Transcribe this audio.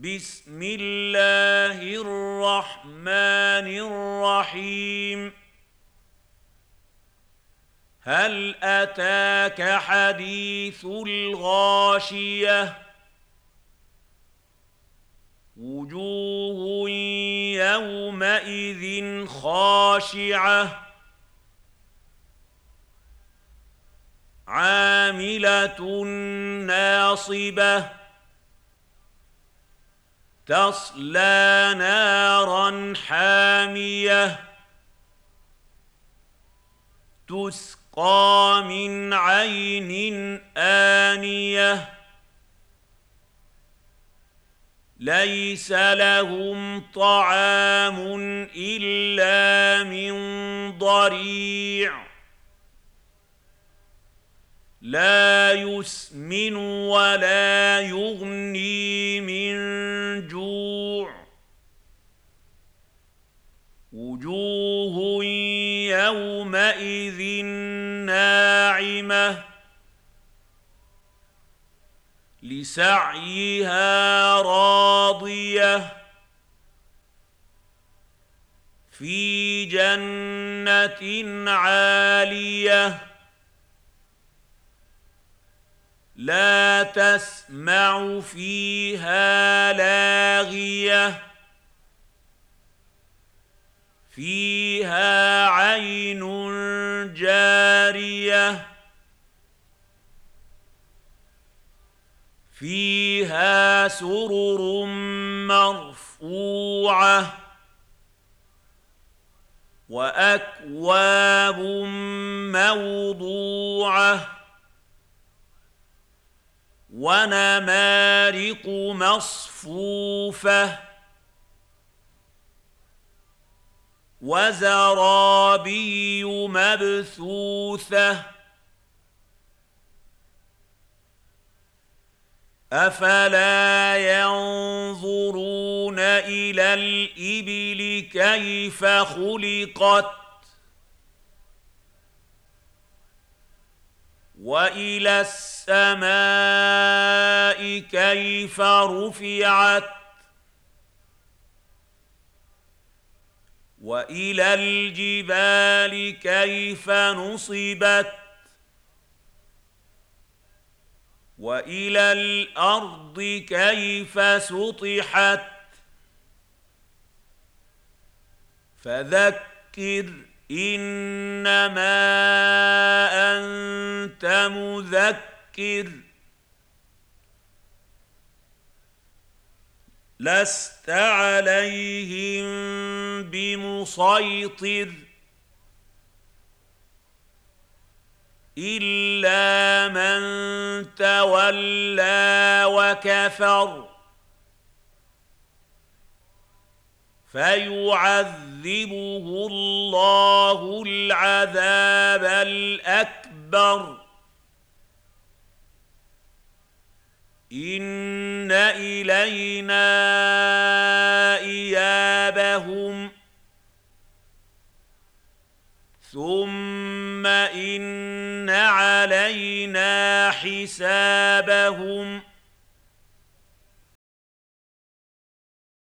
بسم الله الرحمن الرحيم هل أتاك حديث الغاشية وجوه يومئذ خاشعة عاملة ناصبة تصلى نارا حامية تسقى من عين آنية ليس لهم طعام إلا من ضريع لا يسمن ولا يغني من جوع وجوه يومئذ ناعمة لسعيها راضية في جنة عالية لا تسمع فيها لاغية فيها عين جارية فيها سرر مرفوعة وأكواب موضوعة ونمارق مصفوفة وزرابي مبثوثة أفلا ينظرون إلى الإبل كيف خلقت وإلى السماء كيف رفعت وإلى الجبال كيف نصبت وإلى الأرض كيف سطحت فذكر إنما أنت مذكر لست عليهم بمسيطر إلا من تولى وكفر فيعذبه الله العذاب الأكبر إن إلينا إيابهم ثم إن علينا حسابهم